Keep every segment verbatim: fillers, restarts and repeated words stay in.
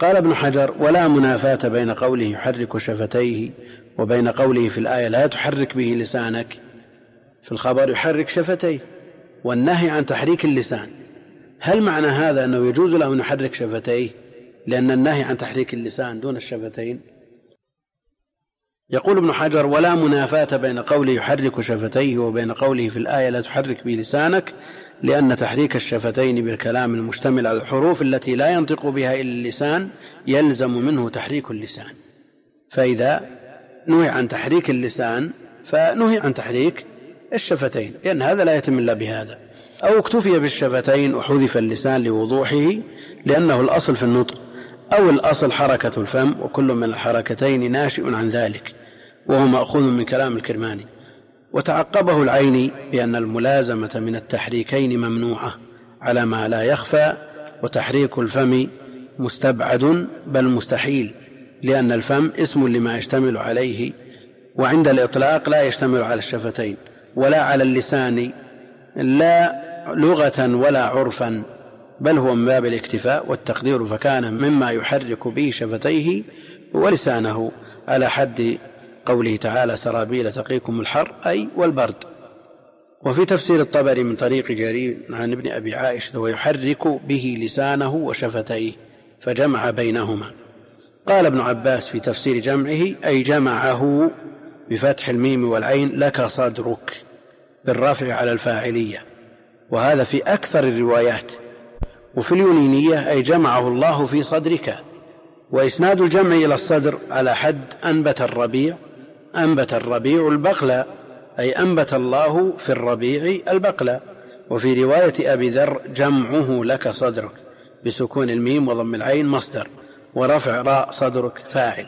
قال ابن حجر: ولا منافاة بين قوله يحرك شفتيه وبين قوله في الآية لا تحرك به لسانك. في الخبر يحرك شفتيه والنهي عن تحريك اللسان. هل معنى هذا أنه يجوز له أن يحرك شفتيه لأن النهي عن تحريك اللسان دون الشفتين؟ يقول ابن حجر: ولا منافاة بين قوله يحرك شفتيه وبين قوله في الآية لا تحرك به لسانك، لأن تحريك الشفتين بالكلام المشتمل على الحروف التي لا ينطق بها إلا اللسان يلزم منه تحريك اللسان، فإذا نهي عن تحريك اللسان فنهي عن تحريك الشفتين، لأن هذا لا يتم إلا بهذا. أو اكتفي بالشفتين وحذف اللسان لوضوحه لأنه الأصل في النطق، أو الأصل حركة الفم، وكل من الحركتين ناشئ عن ذلك، وهو مأخوذ من كلام الكرماني. وتعقبه العيني بأن الملازمة من التحريكين ممنوعة على ما لا يخفى، وتحريك الفم مستبعد بل مستحيل، لأن الفم اسم لما يشتمل عليه، وعند الإطلاق لا يشتمل على الشفتين ولا على اللسان، لا لغة ولا عرفا، بل هو من باب الاكتفاء والتقدير، فكان مما يحرك به شفتيه ولسانه على حد قوله تعالى: سرابيل تقيكم الحر، أي والبرد. وفي تفسير الطبري من طريق جرير عن ابن أبي عائشة: ويحرك به لسانه وشفتيه، فجمع بينهما. قال ابن عباس في تفسير جمعه: أي جمعه بفتح الميم والعين لك صدرك، بالرفع على الفاعلية، وهذا في أكثر الروايات. وفي اليونينية: أي جمعه الله في صدرك. وإسناد الجمع إلى الصدر على حد أنبت الربيع، أنبت الربيع البقلة، أي أنبت الله في الربيع البقلة. وفي رواية أبي ذر: جمعه لك صدرك، بسكون الميم وضم العين مصدر، ورفع راء صدرك فاعل.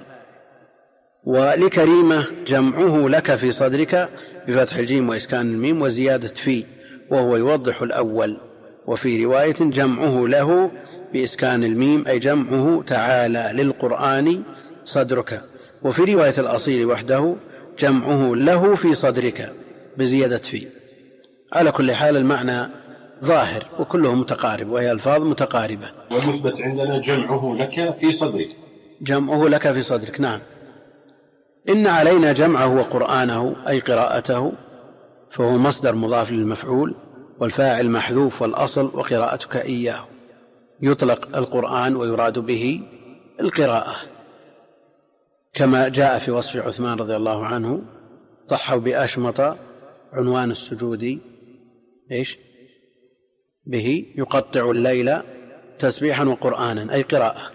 ولكريمة: جمعه لك في صدرك، بفتح الجيم وإسكان الميم وزيادة في، وهو يوضح الأول. وفي رواية: جمعه له بإسكان الميم، أي جمعه تعالى للقرآن صدرك. وفي رواية الأصيل وحده: جمعه له في صدرك، بزيادة في. على كل حال المعنى ظاهر وكله متقارب، وهي ألفاظ متقاربة. والمثبت عندنا جمعه لك في صدرك، جمعه لك في صدرك، نعم. إن علينا جمعه وقرآنه، أي قراءته، فهو مصدر مضاف للمفعول، والفاعل محذوف، والأصل وقراءتك إياه. يطلق القرآن ويراد به القراءة، كما جاء في وصف عثمان رضي الله عنه: ضحوا بأشمط عنوان السجود إيش به يقطع الليل تسبيحا وقرآنا، أي قراءة.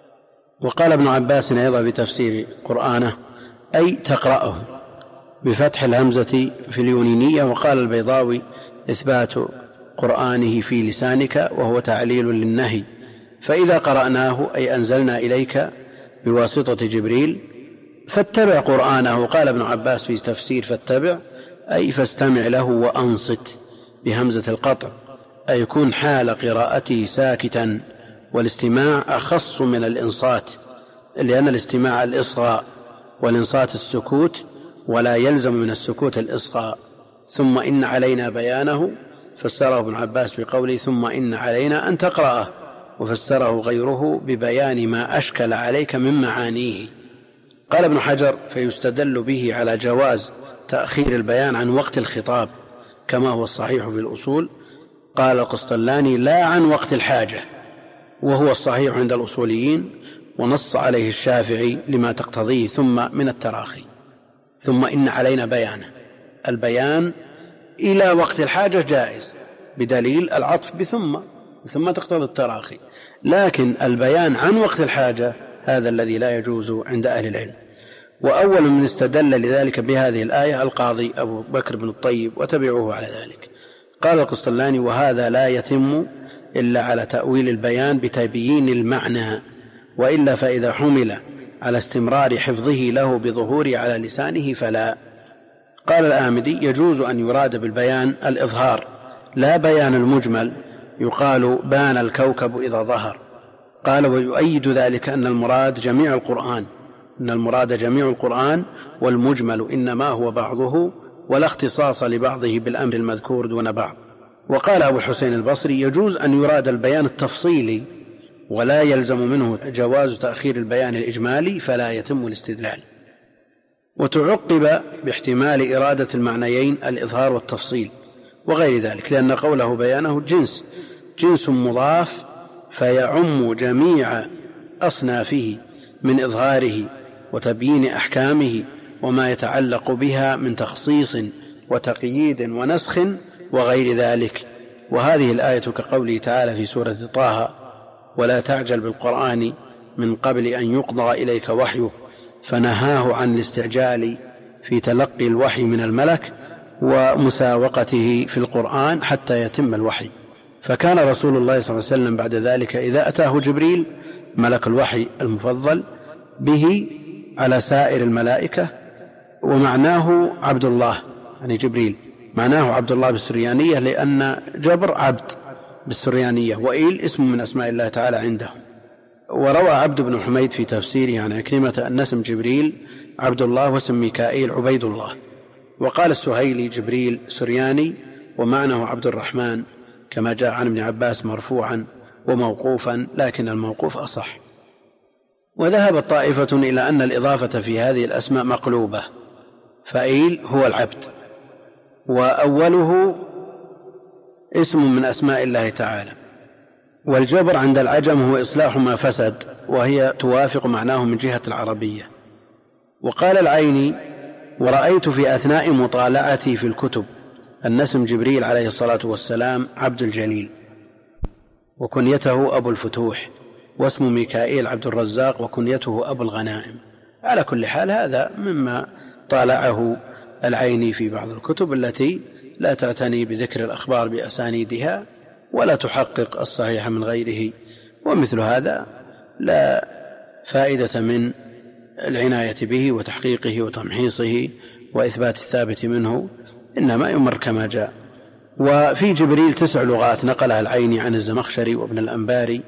وقال ابن عباس أيضا بتفسير قرآنه: أي تقرأه، بفتح الهمزة في اليونينية. وقال البيضاوي: إثبات قرآنه في لسانك، وهو تعليل للنهي، فإذا قرأناه أي أنزلنا إليك بواسطة جبريل فاتبع قرآنه. قال ابن عباس في تفسير فاتبع أي فاستمع له وأنصت، بهمزة القطع، أي يكون حال قراءته ساكتا، والاستماع أخص من الإنصات، لأن الاستماع الإصغاء والإنصات السكوت، ولا يلزم من السكوت الإصغاء. ثم إن علينا بيانه، فسره ابن عباس بقوله: ثم إن علينا أن تقرأه، وفسره غيره ببيان ما أشكل عليك من معانيه. قال ابن حجر: فيستدل به على جواز تأخير البيان عن وقت الخطاب، كما هو الصحيح في الأصول. قال القسطلاني: لا عن وقت الحاجة، وهو الصحيح عند الأصوليين، ونص عليه الشافعي لما تقتضيه ثم من التراخي. ثم إن علينا بيانه، البيان إلى وقت الحاجة جائز بدليل العطف بثم، ثم تقتضي التراخي، لكن البيان عن وقت الحاجة هذا الذي لا يجوز عند أهل العلم. وأول من استدل لذلك بهذه الآية القاضي أبو بكر بن الطيب، وتبعوه على ذلك. قال القسطلاني: وهذا لا يتم إلا على تأويل البيان بتبيين المعنى، وإلا فإذا حمل على استمرار حفظه له بظهوره على لسانه فلا. قال الآمدي: يجوز أن يراد بالبيان الإظهار، لا بيان المجمل، يقال بان الكوكب إذا ظهر. قال: ويؤيد ذلك أن المراد جميع القرآن، إن المراد جميع القرآن، والمجمل إنما هو بعضه، ولا اختصاص لبعضه بالأمر المذكور دون بعض. وقال أبو الحسين البصري: يجوز أن يراد البيان التفصيلي، ولا يلزم منه جواز تأخير البيان الإجمالي فلا يتم الاستدلال. وتعقب باحتمال إرادة المعنيين الإظهار والتفصيل وغير ذلك، لأن قوله بيانه جنس جنس مضاف فيعم جميع أصنافه من إظهاره وتبيين أحكامه وما يتعلق بها من تخصيص وتقييد ونسخ وغير ذلك. وهذه الآية كقوله تعالى في سورة طه: ولا تعجل بالقرآن من قبل أن يقضى إليك وحيه، فنهاه عن الاستعجال في تلقي الوحي من الملك ومساوقته في القرآن حتى يتم الوحي. فكان رسول الله صلى الله عليه وسلم بعد ذلك إذا أتاه جبريل ملك الوحي المفضل به على سائر الملائكة، ومعناه عبد الله، يعني جبريل معناه عبد الله بالسريانية، لأن جبر عبد بالسريانية، وإيل اسم من أسماء الله تعالى عنده. وروى عبد بن حميد في تفسيره عن عكرمة أن اسم جبريل عبد الله واسم ميكائيل عبيد الله. وقال السهيلي جبريل سرياني ومعناه عبد الرحمن، كما جاء عن ابن عباس مرفوعا وموقوفا، لكن الموقوف أصح. وذهبت طائفة إلى أن الإضافة في هذه الأسماء مقلوبة، فإيل هو العبد، وأوله اسم من أسماء الله تعالى. والجبر عند العجم هو إصلاح ما فسد، وهي توافق معناه من جهة العربية. وقال العيني: ورأيت في أثناء مطالعتي في الكتب أن اسم جبريل عليه الصلاة والسلام عبد الجليل، وكنيته أبو الفتوح، واسم ميكائيل عبد الرزاق، وكنيته أبو الغنائم. على كل حال هذا مما طالعه العيني في بعض الكتب التي لا تعتني بذكر الأخبار بأسانيدها ولا تحقق الصحيح من غيره، ومثل هذا لا فائدة من العناية به وتحقيقه وتمحيصه وإثبات الثابت منه، إنما يمر كما جاء. وفي جبريل تسع لغات نقلها العيني عن الزمخشري وابن الأنباري.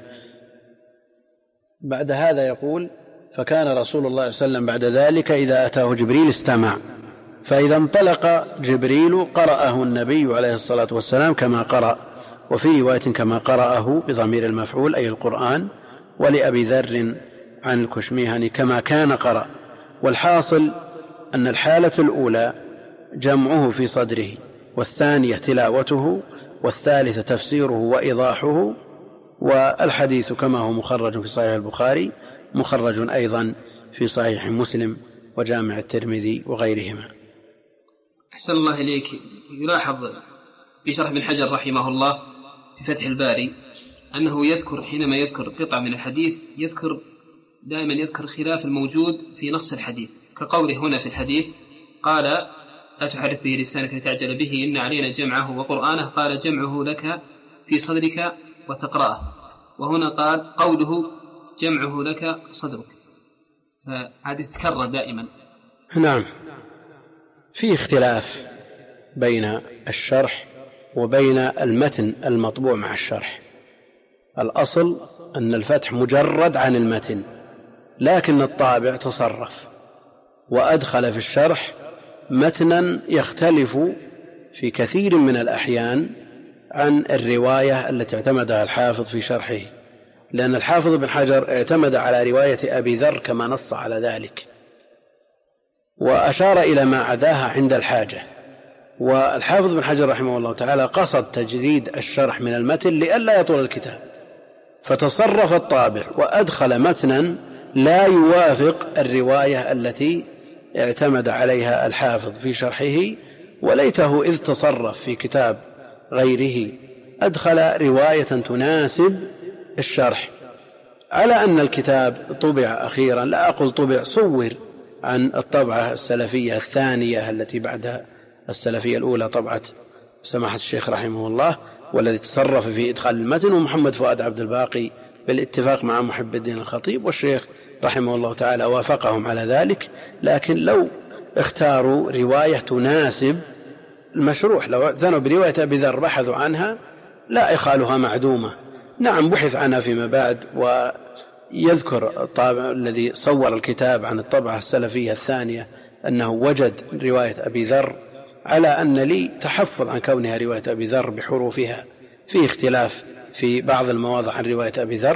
بعد هذا يقول: فكان رسول الله صلى الله عليه وسلم بعد ذلك إذا أتاه جبريل استمع، فإذا انطلق جبريل قرأه النبي عليه الصلاة والسلام كما قرأ، وفي رواية كما قرأه بضمير المفعول أي القرآن. ولأبي ذر عن الكشميهني كما كان قرأ. والحاصل أن الحالة الأولى جمعه في صدره، والثانية تلاوته، والثالثة تفسيره وإيضاحه. والحديث كما هو مخرج في صحيح البخاري مخرج أيضا في صحيح مسلم وجامع الترمذي وغيرهما. أحسن الله إليك. يلاحظ في شرح ابن حجر رحمه الله في فتح الباري أنه يذكر حينما يذكر قطع من الحديث يذكر دائما يذكر خلاف الموجود في نص الحديث، كقوله هنا في الحديث قال: لا تحرك به لسانك لتعجل به إن علينا جمعه وقرآنه، قال: جمعه لك في صدرك وتقرأه. وهنا قال قوله جمعه لك صدرك، فهذه تتكرر دائما. نعم، في اختلاف بين الشرح وبين المتن المطبوع مع الشرح. الأصل أن الفتح مجرد عن المتن، لكن الطابع تصرف وأدخل في الشرح متنا يختلف في كثير من الأحيان عن الرواية التي اعتمدها الحافظ في شرحه، لأن الحافظ بن حجر اعتمد على رواية أبي ذر كما نص على ذلك، وأشار إلى ما عداها عند الحاجة. والحافظ بن حجر رحمه الله تعالى قصد تجريد الشرح من المتن لئلا يطول الكتاب، فتصرف الطابع وأدخل متنا لا يوافق الرواية التي اعتمد عليها الحافظ في شرحه، وليته إذ تصرف في كتاب غيره أدخل رواية تناسب الشرح، على أن الكتاب طبع أخيرا، لا أقول طبع، صور عن الطبعة السلفية الثانية التي بعد السلفية الأولى، طبعة سماحة الشيخ رحمه الله، والذي تصرف في إدخال المتن ومحمد فؤاد عبد الباقي بالاتفاق مع محب الدين الخطيب، والشيخ رحمه الله تعالى وافقهم على ذلك. لكن لو اختاروا رواية تناسب المشروح، لو اعتنوا برواية أبي ذر بحثوا عنها لا إخالها معدومة. نعم بحث عنها فيما بعد، ويذكر الطابع الذي صور الكتاب عن الطبعة السلفية الثانية أنه وجد رواية أبي ذر، على أن لي تحفظ عن كونها رواية أبي ذر بحروفها، في اختلاف في بعض المواضع عن رواية أبي ذر،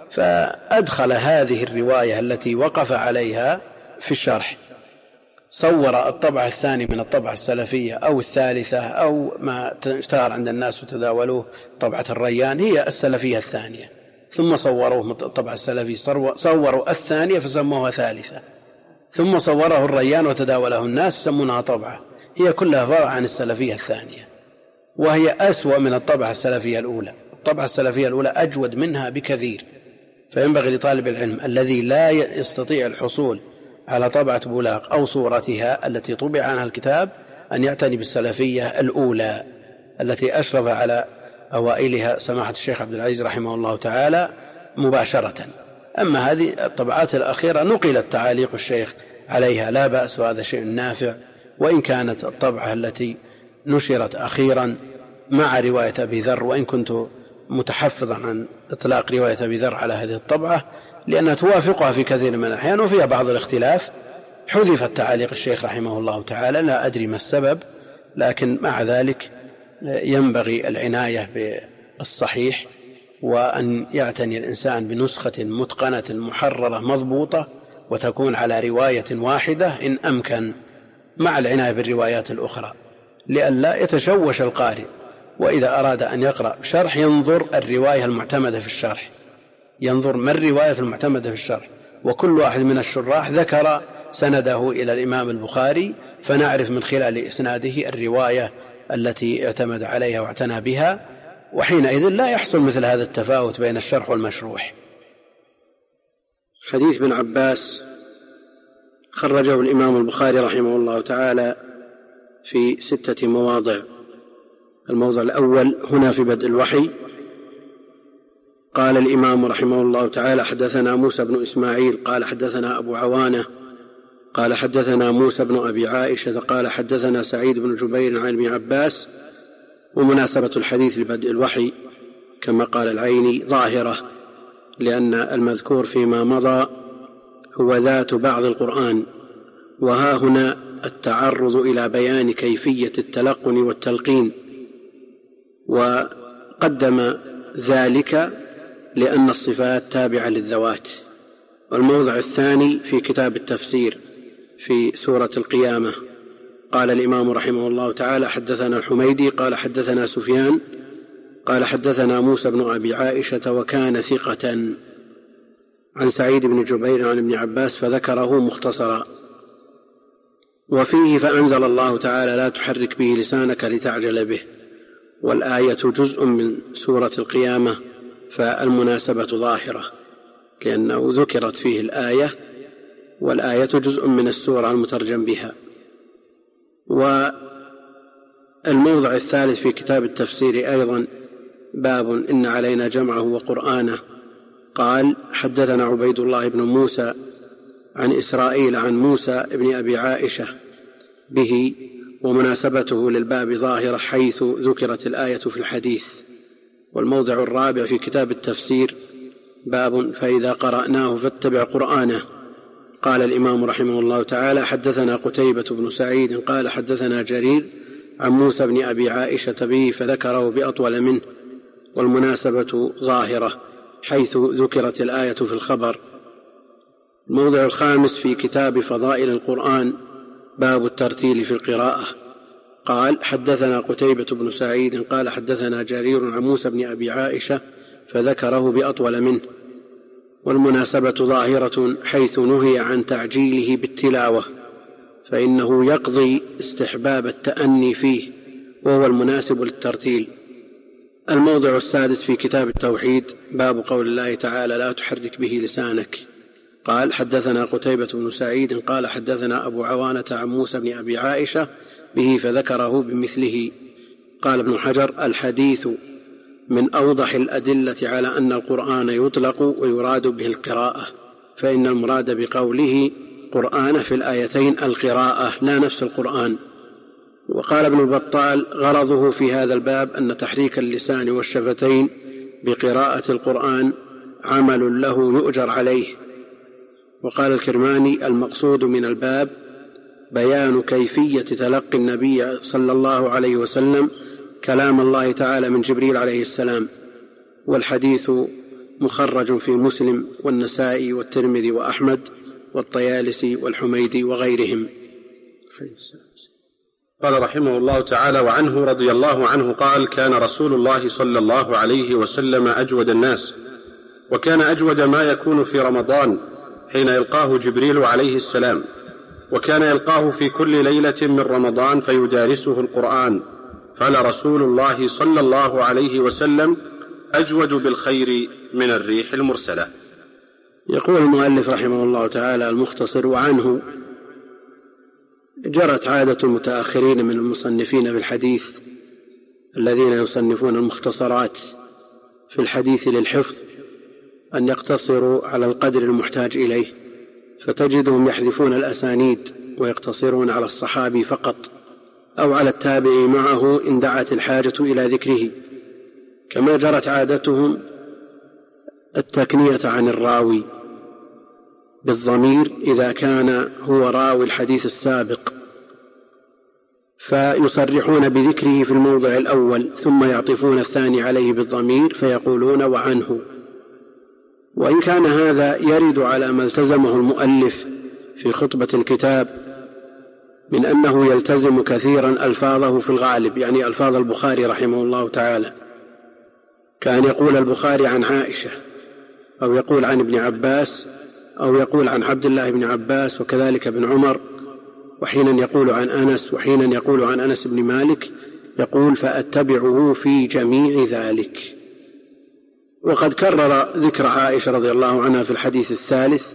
فأدخل هذه الرواية التي وقف عليها في الشرح، صور الطبعة الثانية من الطبعة السلفية أو الثالثة أو ما اشتهر عند الناس وتداولوه طبعة الريان هي السلفية الثانية، ثم صوروه الطبعة السلفية صوروا الثانية فسموها ثالثة، ثم صوره الريان وتداوله الناس سمونها طبعة، هي كلها فرع عن السلفية الثانية، وهي أسوأ من الطبعة السلفية الأولى. الطبعة السلفية الأولى أجود منها بكثير، فينبغي لطالب العلم الذي لا يستطيع الحصول على طبعة بولاق أو صورتها التي طبع عنها الكتاب أن يعتني بالسلفية الأولى التي أشرف على أوائلها سماحة الشيخ عبد العزيز رحمه الله تعالى مباشرة. أما هذه الطبعات الأخيرة نقلت تعاليق الشيخ عليها لا بأس، وهذا شيء نافع، وإن كانت الطبعة التي نشرت أخيرا مع رواية أبي ذر، وإن كنت متحفظا عن إطلاق رواية أبي ذر على هذه الطبعة لأنها توافقها في كثير من الأحيان وفيها بعض الاختلاف، حذفت تعاليق الشيخ رحمه الله تعالى، لا أدري ما السبب، لكن مع ذلك ينبغي العناية بالصحيح، وأن يعتني الإنسان بنسخة متقنة محررة مضبوطة وتكون على رواية واحدة إن أمكن، مع العناية بالروايات الأخرى لئلا يتشوش القارئ، وإذا أراد أن يقرأ شرح ينظر الرواية المعتمدة في الشرح، ينظر ما الرواية المعتمدة في الشرح، وكل واحد من الشراح ذكر سنده إلى الإمام البخاري فنعرف من خلال إسناده الرواية التي اعتمد عليها واعتنى بها، وحينئذ لا يحصل مثل هذا التفاوت بين الشرح والمشروح. حديث ابن عباس خرجه الإمام البخاري رحمه الله تعالى في ستة مواضع. الموضع الأول هنا في بدء الوحي، قال الإمام رحمه الله تعالى حدثنا موسى بن إسماعيل قال حدثنا أبو عوانة قال حدثنا موسى بن أبي عائشة قال حدثنا سعيد بن جبير عن ابن عباس. ومناسبة الحديث لبدء الوحي كما قال العيني ظاهرة، لأن المذكور فيما مضى هو ذات بعض القرآن، وها هنا التعرض إلى بيان كيفية التلقن والتلقين، وقدم ذلك لأن الصفات تابعة للذوات. والموضع الثاني في كتاب التفسير في سورة القيامة، قال الإمام رحمه الله تعالى حدثنا الحميدي قال حدثنا سفيان قال حدثنا موسى بن أبي عائشة وكان ثقة عن سعيد بن جبير عن ابن عباس فذكره مختصرا. وفيه فأنزل الله تعالى لا تحرك به لسانك لتعجل به، والآية جزء من سورة القيامة، فالمناسبة ظاهرة لأنه ذكرت فيه الآية، والآية جزء من السورة المترجم بها. والموضع الثالث في كتاب التفسير أيضا باب إن علينا جمعه وقرآنه، قال حدثنا عبيد الله بن موسى عن إسرائيل عن موسى بن أبي عائشة به، ومناسبته للباب ظاهرة حيث ذكرت الآية في الحديث. والموضع الرابع في كتاب التفسير باب فإذا قرأناه فاتبع قرآنه، قال الإمام رحمه الله تعالى حدثنا قتيبة بن سعيد قال حدثنا جرير عن موسى بن أبي عائشة به فذكره بأطول منه، والمناسبة ظاهرة حيث ذكرت الآية في الخبر. الموضع الخامس في كتاب فضائل القرآن باب الترتيل في القراءة، قال حدثنا قتيبة بن سعيد قال حدثنا جرير عن موسى بن أبي عائشة فذكره بأطول منه، والمناسبة ظاهرة حيث نهي عن تعجيله بالتلاوة، فإنه يقضي استحباب التأني فيه وهو المناسب للترتيل. الموضع السادس في كتاب التوحيد باب قول الله تعالى لا تحرك به لسانك، قال حدثنا قتيبة بن سعيد قال حدثنا أبو عوانة عن موسى بن أبي عائشة به فذكره بمثله. قال ابن حجر الحديث من أوضح الأدلة على أن القرآن يطلق ويراد به القراءة، فإن المراد بقوله قرآن في الآيتين القراءة لا نفس القرآن. وقال ابن البطال غرضه في هذا الباب أن تحريك اللسان والشفتين بقراءة القرآن عمل له يؤجر عليه. وقال الكرماني المقصود من الباب بيان كيفية تلقي النبي صلى الله عليه وسلم كلام الله تعالى من جبريل عليه السلام، والحديث مخرج في مسلم والنسائي والترمذي وأحمد والطيالسي والحميدي وغيرهم. قال رحمه الله تعالى: وعنه رضي الله عنه قال: كان رسول الله صلى الله عليه وسلم أجود الناس، وكان أجود ما يكون في رمضان حين يلقاه جبريل عليه السلام، وكان يلقاه في كل ليلة من رمضان فيدارسه القرآن، فلرسول الله صلى الله عليه وسلم أجود بالخير من الريح المرسلة. يقول المؤلف رحمه الله تعالى المختصر: وعنه جرت عادة المتأخرين من المصنفين في الحديث الذين يصنفون المختصرات في الحديث للحفظ أن يقتصروا على القدر المحتاج إليه، فتجدهم يحذفون الأسانيد ويقتصرون على الصحابي فقط أو على التابع معه إن دعت الحاجة إلى ذكره، كما جرت عادتهم التكنية عن الراوي بالضمير إذا كان هو راوي الحديث السابق، فيصرحون بذكره في الموضع الأول ثم يعطفون الثاني عليه بالضمير فيقولون وعنه. وإن كان هذا يرد على ما التزمه المؤلف في خطبة الكتاب من أنه يلتزم كثيرا ألفاظه في الغالب، يعني ألفاظ البخاري رحمه الله تعالى، كان يقول البخاري عن عائشة أو يقول عن ابن عباس أو يقول عن عبد الله بن عباس وكذلك ابن عمر، وحينا يقول عن أنس وحينا يقول عن أنس بن مالك، يقول فأتبعه في جميع ذلك. وقد كرر ذكر عائشة رضي الله عنها في الحديث الثالث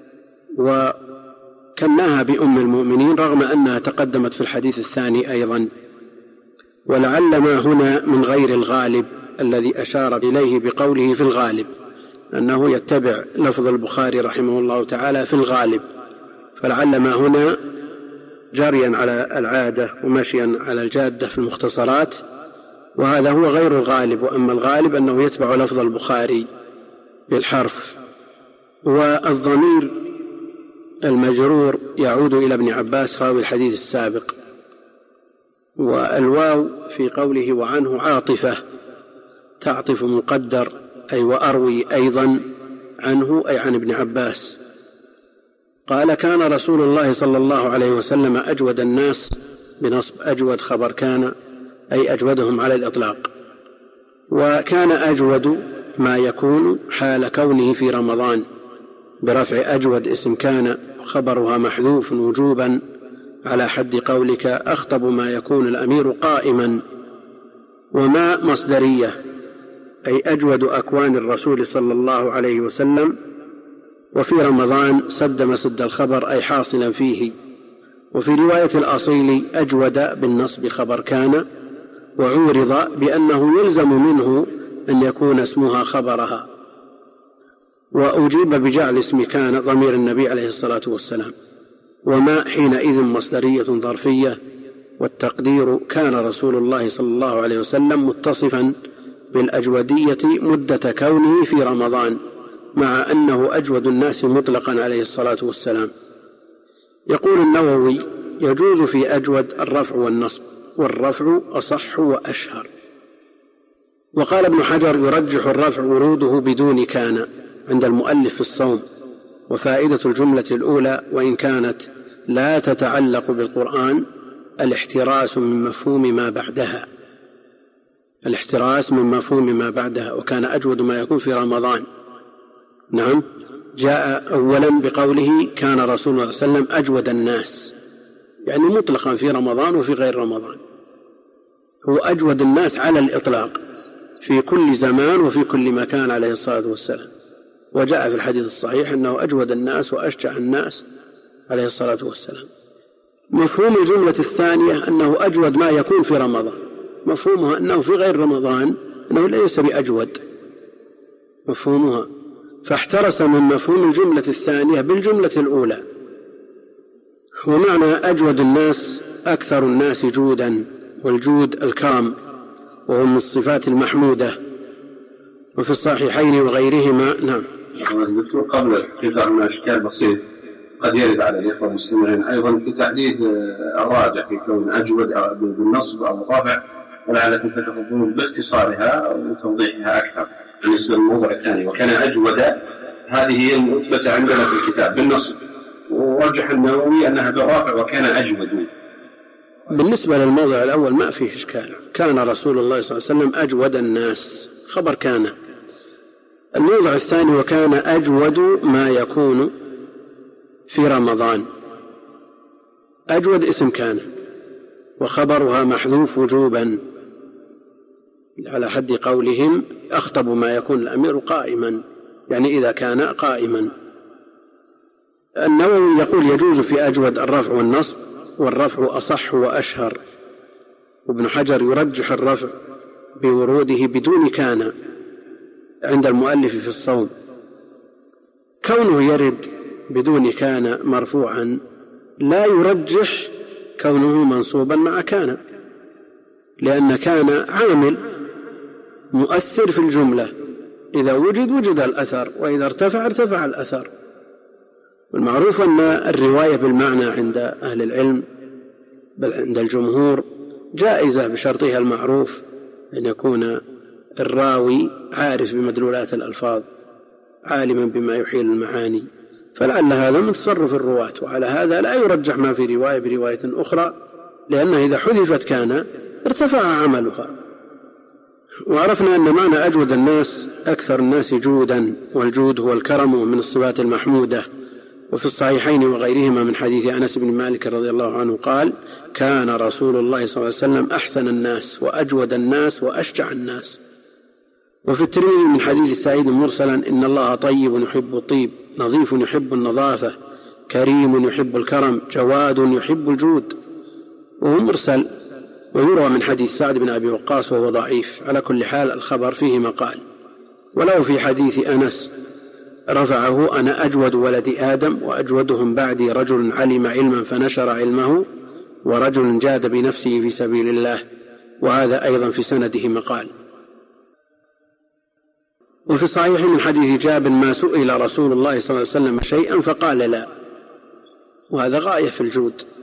وكناها بأم المؤمنين رغم أنها تقدمت في الحديث الثاني أيضا، ولعل ما هنا من غير الغالب الذي أشار إليه بقوله في الغالب، أنه يتبع لفظ البخاري رحمه الله تعالى في الغالب، فلعل ما هنا جاريا على العادة ومشيا على الجادة في المختصرات، وهذا هو غير الغالب. وأما الغالب أنه يتبع لفظ البخاري بالحرف. والضمير المجرور يعود إلى ابن عباس راوي الحديث السابق، والواو في قوله وعنه عاطفة تعطف مقدر، أي وأروي أيضا عنه أي عن ابن عباس. قال كان رسول الله صلى الله عليه وسلم أجود الناس بنصب أجود خبر كان، أي أجودهم على الإطلاق. وكان أجود ما يكون حال كونه في رمضان برفع أجود اسم كان خبرها محذوف وجوبا على حد قولك أخطب ما يكون الأمير قائما. وما مصدرية أي أجود أكوان الرسول صلى الله عليه وسلم، وفي رمضان سد مسد الخبر أي حاصلا فيه. وفي رواية الأصيل أجود بالنصب خبر كان، وعورض بأنه يلزم منه أن يكون اسمها خبرها، وأجيب بجعل اسم كان ضمير النبي عليه الصلاة والسلام. وما حينئذ مصدرية ظرفية، والتقدير كان رسول الله صلى الله عليه وسلم متصفا بالأجودية مدة كونه في رمضان، مع أنه أجود الناس مطلقا عليه الصلاة والسلام. يقول النووي يجوز في أجود الرفع والنصب، والرفع أصح وأشهر. وقال ابن حجر يرجح الرفع وروده بدون كان عند المؤلف في الصوم. وفائدة الجملة الأولى وإن كانت لا تتعلق بالقرآن الاحتراس من مفهوم ما بعدها، الاحتراس من مفهوم ما بعدها. وكان أجود ما يكون في رمضان، نعم، جاء أولا بقوله كان رسول الله صلى الله عليه وسلم أجود الناس، يعني مطلقا في رمضان وفي غير رمضان، هو أجود الناس على الإطلاق في كل زمان وفي كل مكان عليه الصلاة والسلام. وجاء في الحديث الصحيح أنه أجود الناس وأشجع الناس عليه الصلاة والسلام. مفهوم الجملة الثانية أنه أجود ما يكون في رمضان، مفهومها أنه في غير رمضان أنه ليس بأجود مفهومها، فاحترس من مفهوم الجملة الثانية بالجملة الأولى. ومعنى أجود الناس أكثر الناس جودا، والجود الكرم وهو من الصفات المحمودة. وفي الصحيحين وغيرهما. نعم. الدكتور قبل القطاع من أشكال بسيط قد يرد على الإخوة المسلمين أيضا في تحديد الراجع في كون أجود بالنصب أو الرفع، ولعلكم تتفضلون باختصارها وتوضيحها أكثر. بالنسبة للموضع الثاني وكان أجود، هذه هي المثبتة عندنا في الكتاب بالنص، ورجح النووي أنها بالرافع وكان أجود. بالنسبة للموضع الأول ما فيه إشكال، كان رسول الله صلى الله عليه وسلم أجود الناس، خبر كان. الموضع الثاني وكان أجود ما يكون في رمضان، أجود اسم كان وخبرها محذوف وجوبا على حد قولهم أخطب ما يكون الأمير قائما، يعني إذا كان قائما. النووي يقول يجوز في أجود الرفع والنصب، والرفع أصح وأشهر، وابن حجر يرجح الرفع بوروده بدون كان عند المؤلف في الصوم. كونه يرد بدون كان مرفوعا لا يرجح كونه منصوبا مع كان، لأن كان عامل مؤثر في الجملة، إذا وجد وجد الأثر، وإذا ارتفع ارتفع الأثر. والمعروف أن الرواية بالمعنى عند أهل العلم بل عند الجمهور جائزة بشرطها المعروف أن يكون الراوي عارف بمدلولات الألفاظ عالما بما يحيل المعاني، فلعل هذا من تصرف الرواة، وعلى هذا لا يرجح ما في رواية برواية أخرى، لأنه إذا حذفت كان ارتفع عملها. وعرفنا أن معنى أجود الناس أكثر الناس جودا، والجود هو الكرم من الصفات المحمودة. وفي الصحيحين وغيرهما من حديث أنس بن مالك رضي الله عنه قال: كان رسول الله صلى الله عليه وسلم أحسن الناس وأجود الناس وأشجع الناس. وفي الترمذي من حديث سعيد مرسلا: إن الله طيب يحب الطيب، نظيف يحب النظافة، كريم يحب الكرم، جواد يحب الجود. وهو مرسل، ويروى من حديث سعد بن أبي وقاص وهو ضعيف. على كل حال الخبر فيه مقال. ولو في حديث أنس رفعه: أنا أجود ولد آدم وأجودهم بعدي رجل علم علما فنشر علمه، ورجل جاد بنفسه في سبيل الله. وهذا أيضا في سنده مقال. وفي الصحيح من حديث جابر: ما سئل رسول الله صلى الله عليه وسلم شيئا فقال لا. وهذا غاية في الجود.